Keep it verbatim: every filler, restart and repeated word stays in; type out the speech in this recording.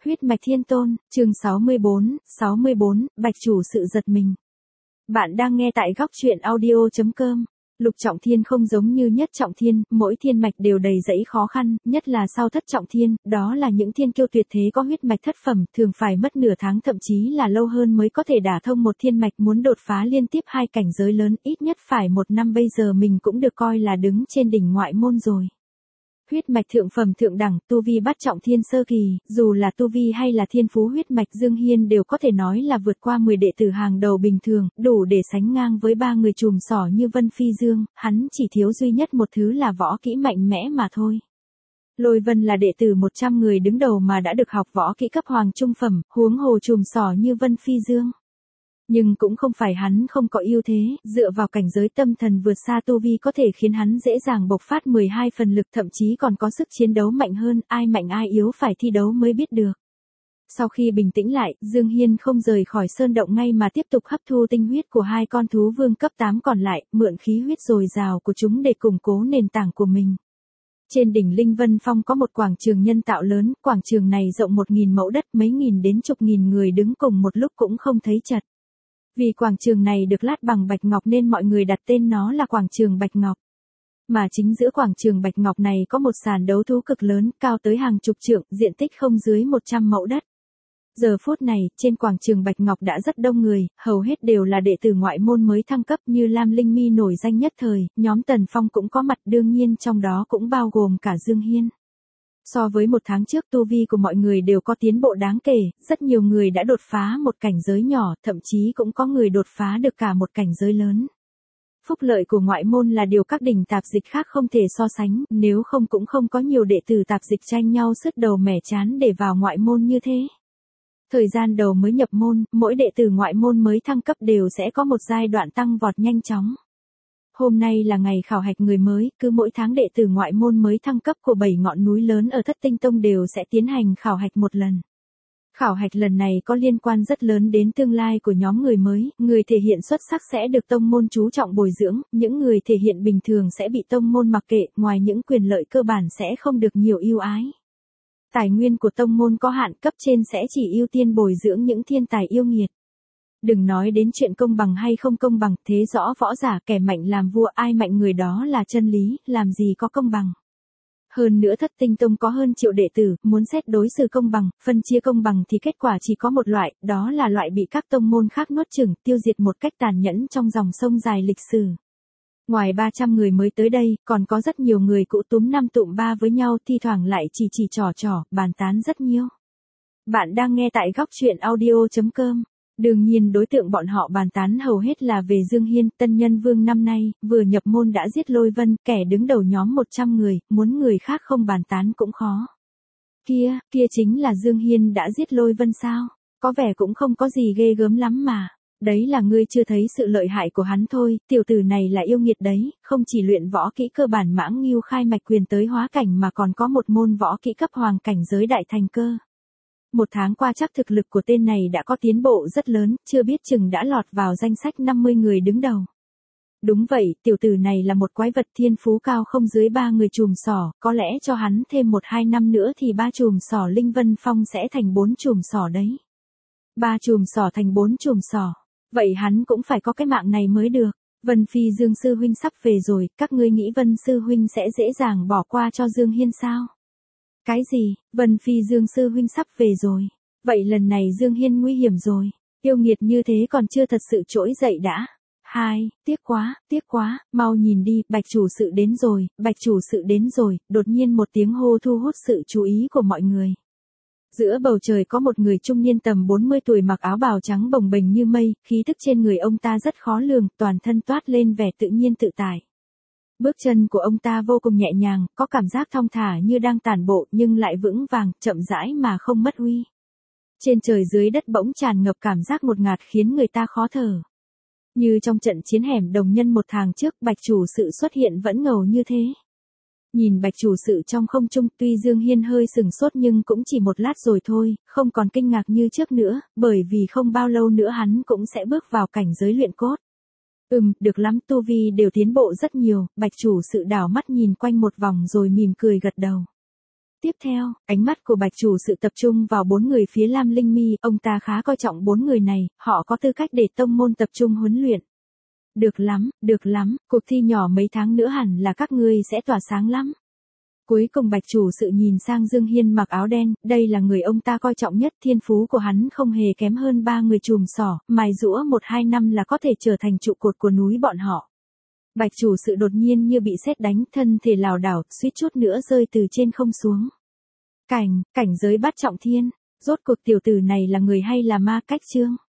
Huyết mạch thiên tôn, chương sáu mươi bốn, sáu mươi bốn, Bạch chủ sự giật mình. Bạn đang nghe tại góc truyện audio chấm com. Lục trọng thiên không giống như nhất trọng thiên, mỗi thiên mạch đều đầy rẫy khó khăn, nhất là sau thất trọng thiên, đó là những thiên kiêu tuyệt thế có huyết mạch thất phẩm, thường phải mất nửa tháng thậm chí là lâu hơn mới có thể đả thông một thiên mạch, muốn đột phá liên tiếp hai cảnh giới lớn, ít nhất phải một năm. Bây giờ mình cũng được coi là đứng trên đỉnh ngoại môn rồi. Huyết mạch thượng phẩm thượng đẳng, tu vi bát trọng thiên sơ kỳ, dù là tu vi hay là thiên phú huyết mạch Dương Hiên đều có thể nói là vượt qua mười đệ tử hàng đầu bình thường, đủ để sánh ngang với ba người trùm sỏ như Vân Phi Dương, hắn chỉ thiếu duy nhất một thứ là võ kỹ mạnh mẽ mà thôi. Lôi Vân là đệ tử một trăm người đứng đầu mà đã được học võ kỹ cấp hoàng trung phẩm, huống hồ trùm sỏ như Vân Phi Dương. Nhưng cũng không phải hắn không có ưu thế, dựa vào cảnh giới tâm thần vượt xa tu vi có thể khiến hắn dễ dàng bộc phát mười hai phần lực, thậm chí còn có sức chiến đấu mạnh hơn, ai mạnh ai yếu phải thi đấu mới biết được. Sau khi bình tĩnh lại, Dương Hiên không rời khỏi sơn động ngay mà tiếp tục hấp thu tinh huyết của hai con thú vương cấp tám còn lại, mượn khí huyết dồi dào của chúng để củng cố nền tảng của mình. Trên đỉnh Linh Vân Phong có một quảng trường nhân tạo lớn, quảng trường này rộng một nghìn mẫu đất, mấy nghìn đến chục nghìn người đứng cùng một lúc cũng không thấy chật. Vì quảng trường này được lát bằng bạch ngọc nên mọi người đặt tên nó là quảng trường Bạch Ngọc. Mà chính giữa quảng trường Bạch Ngọc này có một sàn đấu thú cực lớn, cao tới hàng chục trượng, diện tích không dưới một trăm mẫu đất. Giờ phút này, trên quảng trường Bạch Ngọc đã rất đông người, hầu hết đều là đệ tử ngoại môn mới thăng cấp như Lam Linh Mi nổi danh nhất thời, nhóm Tần Phong cũng có mặt, đương nhiên trong đó cũng bao gồm cả Dương Hiên. So với một tháng trước, tu vi của mọi người đều có tiến bộ đáng kể, rất nhiều người đã đột phá một cảnh giới nhỏ, thậm chí cũng có người đột phá được cả một cảnh giới lớn. Phúc lợi của ngoại môn là điều các đỉnh tạp dịch khác không thể so sánh, nếu không cũng không có nhiều đệ tử tạp dịch tranh nhau sứt đầu mẻ chán để vào ngoại môn như thế. Thời gian đầu mới nhập môn, mỗi đệ tử ngoại môn mới thăng cấp đều sẽ có một giai đoạn tăng vọt nhanh chóng. Hôm nay là ngày khảo hạch người mới, cứ mỗi tháng đệ tử ngoại môn mới thăng cấp của bảy ngọn núi lớn ở Thất Tinh Tông đều sẽ tiến hành khảo hạch một lần. Khảo hạch lần này có liên quan rất lớn đến tương lai của nhóm người mới, người thể hiện xuất sắc sẽ được tông môn chú trọng bồi dưỡng, những người thể hiện bình thường sẽ bị tông môn mặc kệ, ngoài những quyền lợi cơ bản sẽ không được nhiều ưu ái. Tài nguyên của tông môn có hạn, cấp trên sẽ chỉ ưu tiên bồi dưỡng những thiên tài yêu nghiệt. Đừng nói đến chuyện công bằng hay không công bằng, thế rõ võ giả kẻ mạnh làm vua, ai mạnh người đó là chân lý, làm gì có công bằng. Hơn nữa Thất Tinh Tông có hơn triệu đệ tử, muốn xét đối xử công bằng, phân chia công bằng thì kết quả chỉ có một loại, đó là loại bị các tông môn khác nuốt chửng, tiêu diệt một cách tàn nhẫn trong dòng sông dài lịch sử. Ngoài ba trăm người mới tới đây, còn có rất nhiều người cũ túm năm tụm ba với nhau, thi thoảng lại chỉ chỉ trò trò, bàn tán rất nhiều. Bạn đang nghe tại góc truyện audio chấm com. Đương nhiên đối tượng bọn họ bàn tán hầu hết là về Dương Hiên, tân nhân vương năm nay, vừa nhập môn đã giết Lôi Vân, kẻ đứng đầu nhóm một trăm người, muốn người khác không bàn tán cũng khó. Kia, kia chính là Dương Hiên đã giết Lôi Vân sao? Có vẻ cũng không có gì ghê gớm lắm mà. Đấy là ngươi chưa thấy sự lợi hại của hắn thôi, tiểu tử này là yêu nghiệt đấy, không chỉ luyện võ kỹ cơ bản mãng nghiêu khai mạch quyền tới hóa cảnh mà còn có một môn võ kỹ cấp hoàng cảnh giới đại thành cơ. Một tháng qua chắc thực lực của tên này đã có tiến bộ rất lớn, chưa biết chừng đã lọt vào danh sách năm mươi người đứng đầu. Đúng vậy, tiểu tử này là một quái vật thiên phú cao không dưới ba người trùm sỏ, có lẽ cho hắn thêm một hai năm nữa thì ba trùm sỏ Linh Vân Phong sẽ thành bốn trùm sỏ đấy. Ba trùm sỏ thành bốn trùm sỏ, vậy hắn cũng phải có cái mạng này mới được. Vân Phi Dương sư huynh sắp về rồi, các ngươi nghĩ Vân sư huynh sẽ dễ dàng bỏ qua cho Dương Hiên sao? Cái gì, Vân Phi Dương sư huynh sắp về rồi. Vậy lần này Dương Hiên nguy hiểm rồi. Yêu nghiệt như thế còn chưa thật sự trỗi dậy đã. Hai, tiếc quá, tiếc quá, mau nhìn đi, Bạch chủ sự đến rồi, Bạch chủ sự đến rồi. Đột nhiên một tiếng hô thu hút sự chú ý của mọi người. Giữa bầu trời có một người trung niên tầm bốn mươi tuổi mặc áo bào trắng bồng bềnh như mây, khí tức trên người ông ta rất khó lường, toàn thân toát lên vẻ tự nhiên tự tại. Bước chân của ông ta vô cùng nhẹ nhàng, có cảm giác thong thả như đang tản bộ nhưng lại vững vàng, chậm rãi mà không mất uy. Trên trời dưới đất bỗng tràn ngập cảm giác ngột ngạt khiến người ta khó thở. Như trong trận chiến hẻm đồng nhân một tháng trước, Bạch chủ sự xuất hiện vẫn ngầu như thế. Nhìn Bạch chủ sự trong không trung, tuy Dương Hiên hơi sừng sốt nhưng cũng chỉ một lát rồi thôi, không còn kinh ngạc như trước nữa, bởi vì không bao lâu nữa hắn cũng sẽ bước vào cảnh giới luyện cốt. Ừm, được lắm, tu vi đều tiến bộ rất nhiều. Bạch chủ sự đảo mắt nhìn quanh một vòng rồi mỉm cười gật đầu. Tiếp theo, ánh mắt của bạch chủ sự tập trung vào bốn người phía Lam Linh Mi, ông ta khá coi trọng bốn người này, họ có tư cách để tông môn tập trung huấn luyện. Được lắm, được lắm, cuộc thi nhỏ mấy tháng nữa hẳn là các ngươi sẽ tỏa sáng lắm. Cuối cùng bạch chủ sự nhìn sang Dương Hiên mặc áo đen, đây là người ông ta coi trọng nhất, thiên phú của hắn không hề kém hơn ba người chùm sỏ, mài giũa một hai năm là có thể trở thành trụ cột của núi bọn họ. Bạch chủ sự đột nhiên như bị sét đánh, thân thể lảo đảo, suýt chút nữa rơi từ trên không xuống. Cảnh, cảnh giới bát trọng thiên, rốt cuộc tiểu tử này là người hay là ma? Cách chương